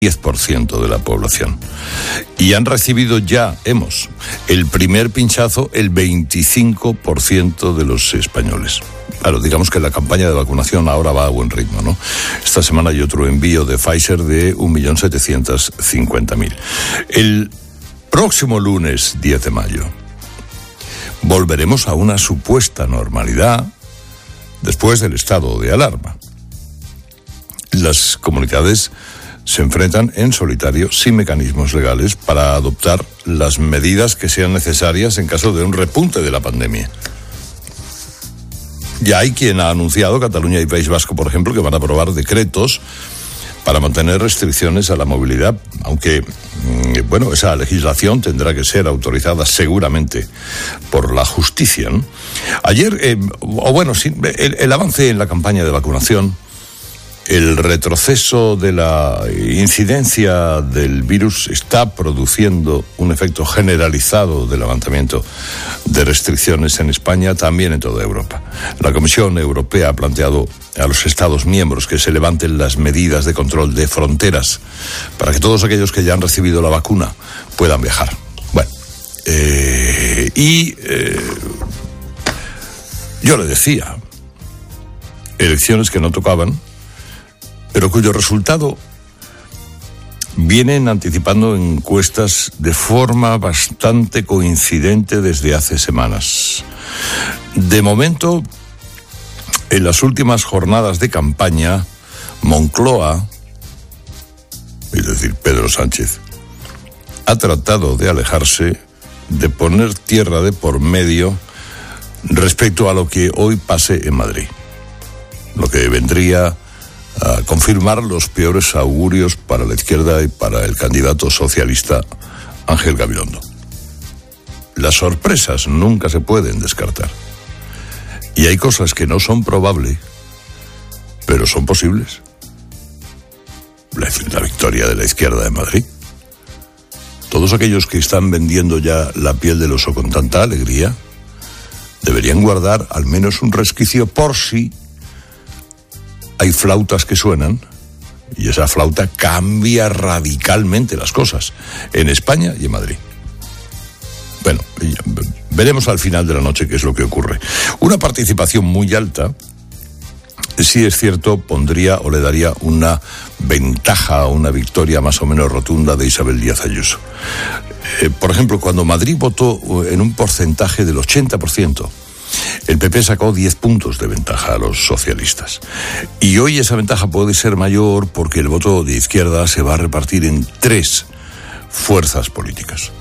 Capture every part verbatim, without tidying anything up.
diez por ciento de la población. Y han recibido ya, hemos, el primer pinchazo el veinticinco por ciento de los españoles. Claro, digamos que la campaña de vacunación ahora va a buen ritmo, ¿no? Esta semana hay otro envío de Pfizer de un millón setecientos cincuenta mil. El próximo lunes diez de mayo volveremos a una supuesta normalidad después del estado de alarma. Las comunidades se enfrentan en solitario, sin mecanismos legales, para adoptar las medidas que sean necesarias en caso de un repunte de la pandemia. Ya hay quien ha anunciado, Cataluña y País Vasco, por ejemplo, que van a aprobar decretos para mantener restricciones a la movilidad, aunque, bueno, esa legislación tendrá que ser autorizada seguramente por la justicia, ¿no? Ayer, eh, o bueno, sí, el, el avance en la campaña de vacunación, el retroceso de la incidencia del virus está produciendo un efecto generalizado de levantamiento de restricciones en España, también en toda Europa. La Comisión Europea ha planteado a los Estados miembros que se levanten las medidas de control de fronteras para que todos aquellos que ya han recibido la vacuna puedan viajar. Bueno, eh, y eh, yo le decía, elecciones que no tocaban, pero cuyo resultado vienen anticipando encuestas de forma bastante coincidente desde hace semanas. De momento, en las últimas jornadas de campaña, Moncloa, es decir, Pedro Sánchez, ha tratado de alejarse, de poner tierra de por medio respecto a lo que hoy pase en Madrid, lo que vendría a confirmar los peores augurios para la izquierda y para el candidato socialista Ángel Gabilondo. Las sorpresas nunca se pueden descartar. Y hay cosas que no son probables, pero son posibles. La, la victoria de la izquierda en Madrid. Todos aquellos que están vendiendo ya la piel del oso con tanta alegría deberían guardar al menos un resquicio por si hay flautas que suenan, y esa flauta cambia radicalmente las cosas en España y en Madrid. Bueno, veremos al final de la noche qué es lo que ocurre. Una participación muy alta, sí es cierto, pondría o le daría una ventaja, una victoria más o menos rotunda de Isabel Díaz Ayuso. Eh, por ejemplo, cuando Madrid votó en un porcentaje del ochenta por ciento, el P P sacó diez puntos de ventaja a los socialistas. Y hoy esa ventaja puede ser mayor porque el voto de izquierda se va a repartir en tres fuerzas políticas.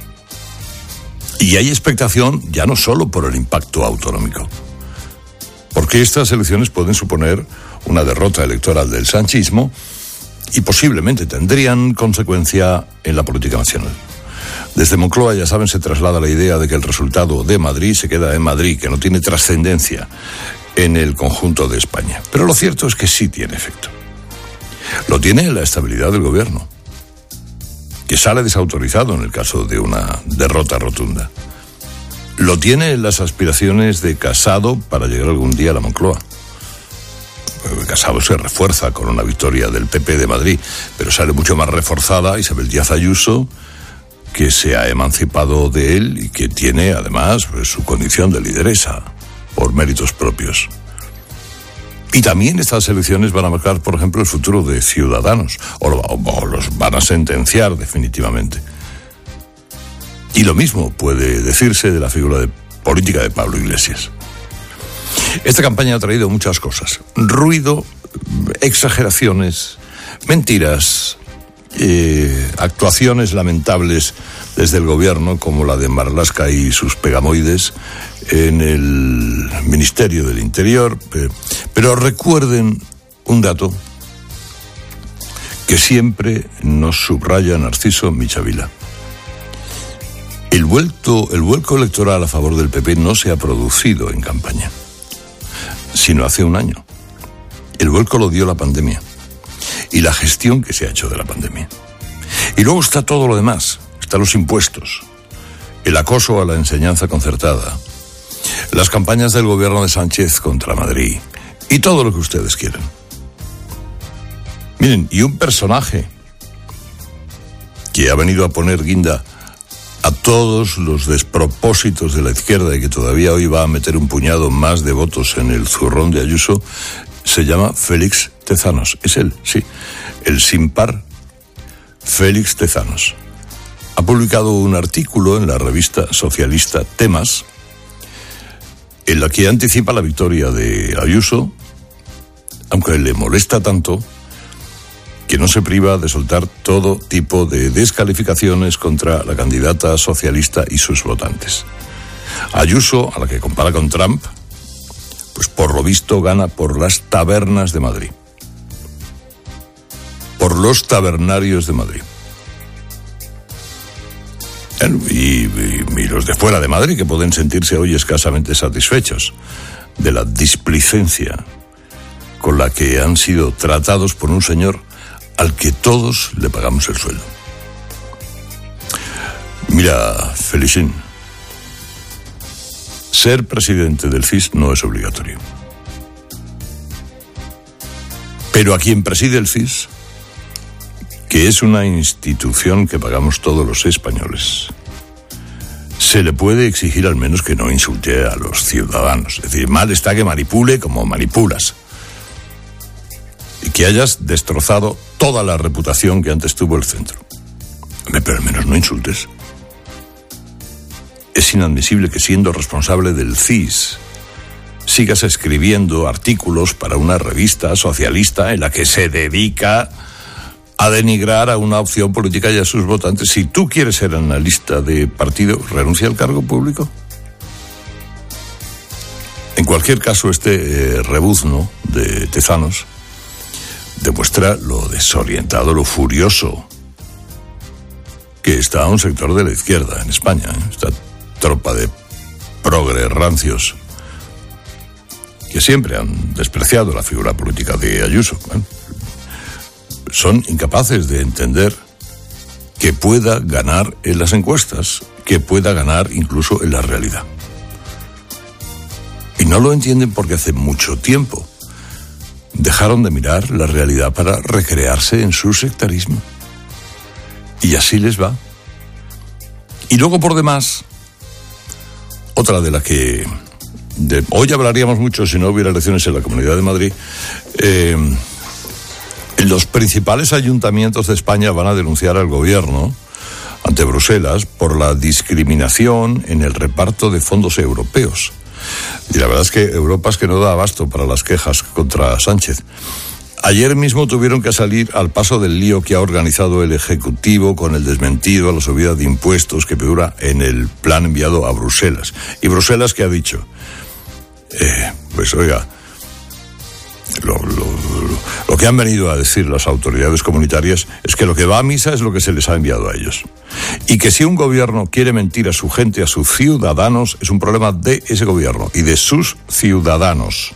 Y hay expectación ya no solo por el impacto autonómico, porque estas elecciones pueden suponer una derrota electoral del sanchismo y posiblemente tendrían consecuencia en la política nacional. Desde Moncloa, ya saben, se traslada la idea de que el resultado de Madrid se queda en Madrid, que no tiene trascendencia en el conjunto de España. Pero lo cierto es que sí tiene efecto. Lo tiene en la estabilidad del gobierno, que sale desautorizado en el caso de una derrota rotunda. Lo tiene en las aspiraciones de Casado para llegar algún día a la Moncloa. Casado se refuerza con una victoria del P P de Madrid, pero sale mucho más reforzada Isabel Díaz Ayuso, que se ha emancipado de él y que tiene además pues, su condición de lideresa por méritos propios. Y también estas elecciones van a marcar, por ejemplo, el futuro de Ciudadanos, o, lo, o los van a sentenciar definitivamente. Y lo mismo puede decirse de la figura de política de Pablo Iglesias. Esta campaña ha traído muchas cosas: ruido, exageraciones, mentiras, Eh, actuaciones lamentables desde el gobierno, como la de Marlaska y sus pegamoides en el Ministerio del Interior. Eh, pero recuerden un dato que siempre nos subraya Narciso Michavila. El vuelto, el vuelco electoral a favor del P P no se ha producido en campaña, sino hace un año. El vuelco lo dio la pandemia y la gestión que se ha hecho de la pandemia. Y luego está todo lo demás. Están los impuestos, el acoso a la enseñanza concertada, las campañas del gobierno de Sánchez contra Madrid y todo lo que ustedes quieran. Miren, y un personaje que ha venido a poner guinda a todos los despropósitos de la izquierda y que todavía hoy va a meter un puñado más de votos en el zurrón de Ayuso, se llama Félix Tezanos. Es él, sí, el sin par Félix Tezanos. Ha publicado un artículo en la revista socialista Temas, en la que anticipa la victoria de Ayuso, aunque le molesta tanto que no se priva de soltar todo tipo de descalificaciones contra la candidata socialista y sus votantes. Ayuso, a la que compara con Trump, pues por lo visto gana por las tabernas de Madrid. Por los tabernarios de Madrid. Y, y, y los de fuera de Madrid, que pueden sentirse hoy escasamente satisfechos de la displicencia con la que han sido tratados por un señor al que todos le pagamos el sueldo. Mira, Felicín, ser presidente del C I S no es obligatorio. Pero a quien preside el C I S, que es una institución que pagamos todos los españoles, se le puede exigir al menos que no insulte a los ciudadanos. Es decir, mal está que manipule como manipulas. Y que hayas destrozado toda la reputación que antes tuvo el centro. Pero al menos no insultes. Es inadmisible que, siendo responsable del C I S, sigas escribiendo artículos para una revista socialista en la que se dedica a denigrar a una opción política y a sus votantes. Si tú quieres ser analista de partido, renuncia al cargo público. En cualquier caso, este eh, rebuzno de Tezanos demuestra lo desorientado, lo furioso que está un sector de la izquierda en España, ¿eh? Esta tropa de progres rancios que siempre han despreciado la figura política de Ayuso, ¿eh? Son incapaces de entender que pueda ganar en las encuestas, que pueda ganar incluso en la realidad. Y no lo entienden porque hace mucho tiempo dejaron de mirar la realidad para recrearse en su sectarismo. Y así les va. Y luego, por demás, otra de la que de, hoy hablaríamos mucho si no hubiera elecciones en la Comunidad de Madrid. Eh, los principales ayuntamientos de España van a denunciar al gobierno ante Bruselas por la discriminación en el reparto de fondos europeos. Y la verdad es que Europa es que no da abasto para las quejas contra Sánchez. Ayer mismo tuvieron que salir al paso del lío que ha organizado el Ejecutivo con el desmentido a la subida de impuestos que figura en el plan enviado a Bruselas. Y Bruselas, ¿qué ha dicho? Eh, pues oiga, lo, lo, lo, lo que han venido a decir las autoridades comunitarias es que lo que va a misa es lo que se les ha enviado a ellos. Y que si un gobierno quiere mentir a su gente, a sus ciudadanos, es un problema de ese gobierno y de sus ciudadanos.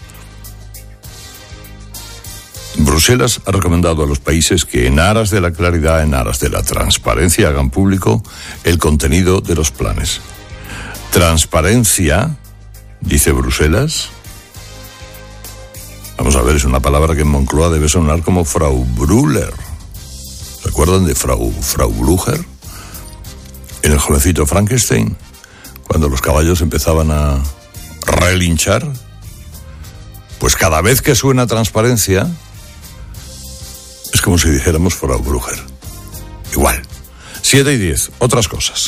Bruselas ha recomendado a los países que, en aras de la claridad, en aras de la transparencia, hagan público el contenido de los planes. Transparencia, dice Bruselas. Vamos a ver, es una palabra que en Moncloa debe sonar como Frau Brüller. ¿Se acuerdan de Frau, Frau Blücher? En el jovencito Frankenstein, cuando los caballos empezaban a relinchar. Pues cada vez que suena transparencia, es como si dijéramos Frau Brücher. Igual. siete y diez, otras cosas.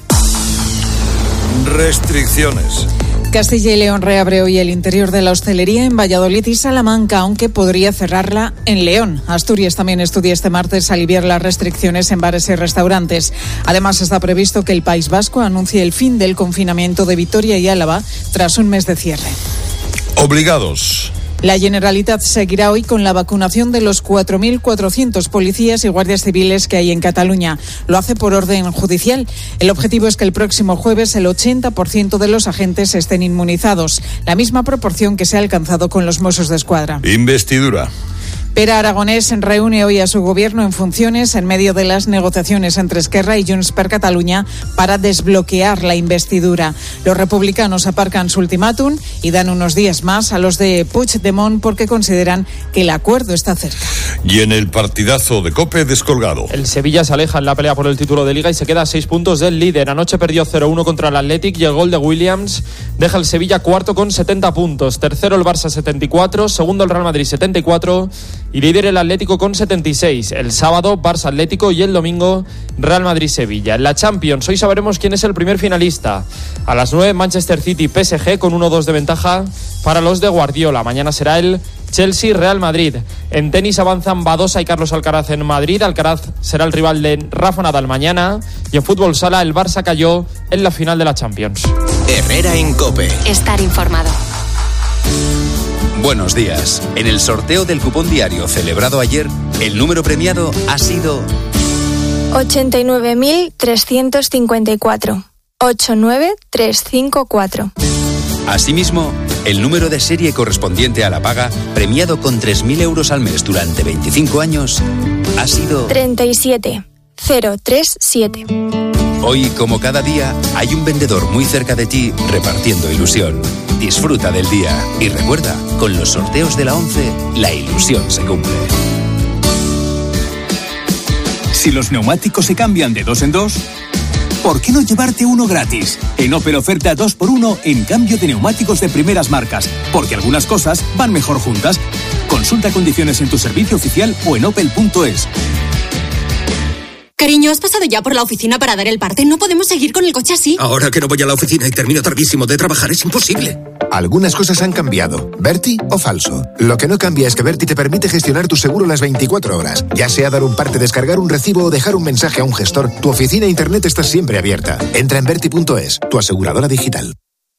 Restricciones. Castilla y León reabre hoy el interior de la hostelería en Valladolid y Salamanca, aunque podría cerrarla en León. Asturias también estudia este martes aliviar las restricciones en bares y restaurantes. Además, está previsto que el País Vasco anuncie el fin del confinamiento de Vitoria y Álava tras un mes de cierre. Obligados. La Generalitat seguirá hoy con la vacunación de los cuatro mil cuatrocientos policías y guardias civiles que hay en Cataluña. Lo hace por orden judicial. El objetivo es que el próximo jueves el ochenta por ciento de los agentes estén inmunizados, la misma proporción que se ha alcanzado con los Mossos de Escuadra. Investidura. Pere Aragonès reúne hoy a su gobierno en funciones en medio de las negociaciones entre Esquerra y Junts per Catalunya para desbloquear la investidura. Los republicanos aparcan su ultimátum y dan unos días más a los de Puigdemont porque consideran que el acuerdo está cerca. Y en el partidazo de COPE descolgado. El Sevilla se aleja en la pelea por el título de Liga y se queda a seis puntos del líder. Anoche perdió cero uno contra el Athletic y el gol de Williams deja el Sevilla cuarto con setenta puntos. Tercero el Barça setenta y cuatro, segundo el Real Madrid setenta y cuatro y líder el Atlético con setenta y seis. El sábado Barça Atlético y el domingo Real Madrid Sevilla. En la Champions hoy sabremos quién es el primer finalista. A las nueve Manchester City P S G con uno dos de ventaja para los de Guardiola. Mañana será el Chelsea Real Madrid. En tenis avanzan Badosa y Carlos Alcaraz en Madrid. Alcaraz será el rival de Rafa Nadal mañana. Y en fútbol sala el Barça cayó en la final de la Champions. Herrera en COPE. Estar informado. Buenos días. En el sorteo del cupón diario celebrado ayer, el número premiado ha sido ochenta y nueve mil trescientos cincuenta y cuatro. ochenta y nueve mil trescientos cincuenta y cuatro. Asimismo, el número de serie correspondiente a la paga, premiado con tres mil euros al mes durante veinticinco años, ha sido treinta y siete mil treinta y siete. Hoy, como cada día, hay un vendedor muy cerca de ti repartiendo ilusión. Disfruta del día y recuerda, con los sorteos de la ONCE, la ilusión se cumple. Si los neumáticos se cambian de dos en dos, ¿por qué no llevarte uno gratis? En Opel oferta dos por uno en cambio de neumáticos de primeras marcas, porque algunas cosas van mejor juntas. Consulta condiciones en tu servicio oficial o en opel punto es. Cariño, ¿has pasado ya por la oficina para dar el parte? No podemos seguir con el coche así. Ahora que no voy a la oficina y termino tardísimo de trabajar, es imposible. Algunas cosas han cambiado. ¿Berti o falso? Lo que no cambia es que Berti te permite gestionar tu seguro las veinticuatro horas. Ya sea dar un parte, descargar un recibo o dejar un mensaje a un gestor, tu oficina e internet está siempre abierta. Entra en berti punto es, tu aseguradora digital.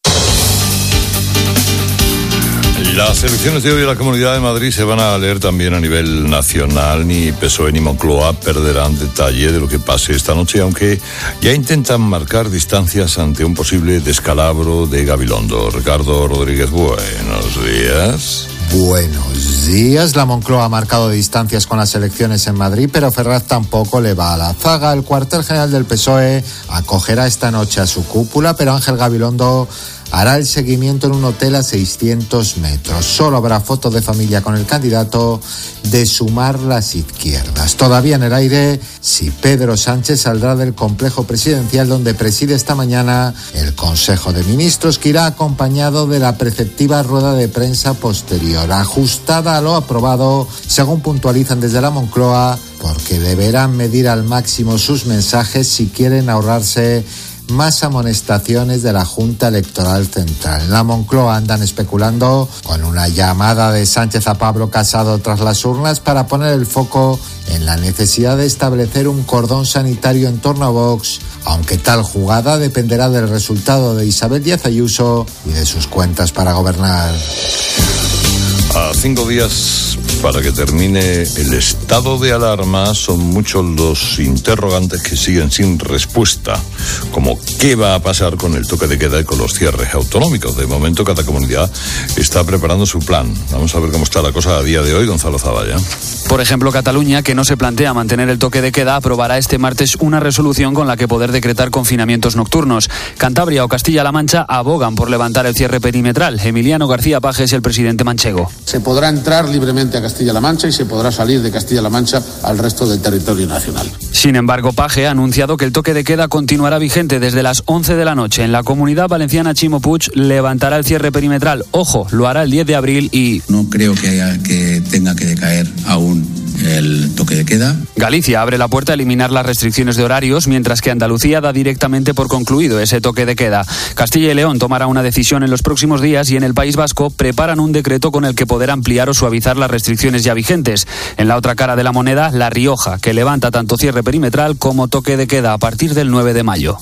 Las elecciones de hoy en la Comunidad de Madrid se van a leer también a nivel nacional. Ni P S O E ni Moncloa perderán detalle de lo que pase esta noche, aunque ya intentan marcar distancias ante un posible descalabro de Gabilondo. Ricardo Rodríguez, buenos días. Buenos días. La Moncloa ha marcado distancias con las elecciones en Madrid, pero Ferraz tampoco le va a la zaga. El cuartel general del P S O E acogerá esta noche a su cúpula, pero Ángel Gabilondo hará el seguimiento en un hotel a seiscientos metros. Solo habrá fotos de familia con el candidato de Sumar las Izquierdas. Todavía en el aire si Pedro Sánchez saldrá del complejo presidencial donde preside esta mañana el Consejo de Ministros, que irá acompañado de la preceptiva rueda de prensa posterior, ajustada a lo aprobado, según puntualizan desde la Moncloa, porque deberán medir al máximo sus mensajes si quieren ahorrarse más amonestaciones de la Junta Electoral Central. En la Moncloa andan especulando con una llamada de Sánchez a Pablo Casado tras las urnas para poner el foco en la necesidad de establecer un cordón sanitario en torno a Vox, aunque tal jugada dependerá del resultado de Isabel Díaz Ayuso y de sus cuentas para gobernar. A cinco días para que termine el estado de alarma, son muchos los interrogantes que siguen sin respuesta, como qué va a pasar con el toque de queda y con los cierres autonómicos. De momento, cada comunidad está preparando su plan. Vamos a ver cómo está la cosa a día de hoy, Gonzalo Zavalla. Por ejemplo, Cataluña, que no se plantea mantener el toque de queda, aprobará este martes una resolución con la que poder decretar confinamientos nocturnos. Cantabria o Castilla-La Mancha abogan por levantar el cierre perimetral. Emiliano García Paje es el presidente manchego. Se podrá entrar libremente a Castilla-La Mancha y se podrá salir de Castilla-La Mancha al resto del territorio nacional. Sin embargo, Paje ha anunciado que el toque de queda continuará vigente desde las once de la noche. En la Comunidad Valenciana, Chimo Puig levantará el cierre perimetral. Ojo, lo hará el diez de abril y... No creo que, haya, que tenga que decaer aún el toque de queda. Galicia abre la puerta a eliminar las restricciones de horarios, mientras que Andalucía da directamente por concluido ese toque de queda. Castilla y León tomará una decisión en los próximos días y en el País Vasco preparan un decreto con el que poder ampliar o suavizar las restricciones ya vigentes. En la otra cara de la moneda, La Rioja, que levanta tanto cierre perimetral como toque de queda a partir del nueve de mayo.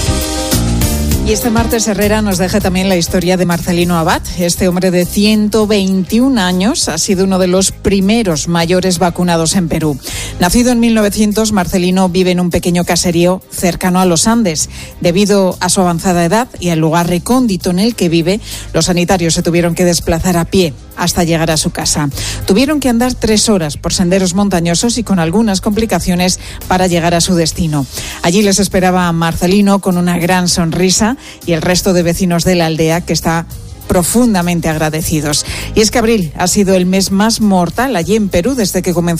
Y este martes Herrera nos deja también la historia de Marcelino Abad. Este hombre de ciento veintiún años ha sido uno de los primeros mayores vacunados en Perú. Nacido en mil novecientos, Marcelino vive en un pequeño caserío cercano a los Andes. Debido a su avanzada edad y al lugar recóndito en el que vive, los sanitarios se tuvieron que desplazar a pie hasta llegar a su casa. Tuvieron que andar tres horas por senderos montañosos y con algunas complicaciones para llegar a su destino. Allí les esperaba Marcelino con una gran sonrisa y el resto de vecinos de la aldea, que está profundamente agradecidos. Y es que abril ha sido el mes más mortal allí en Perú desde que comenzó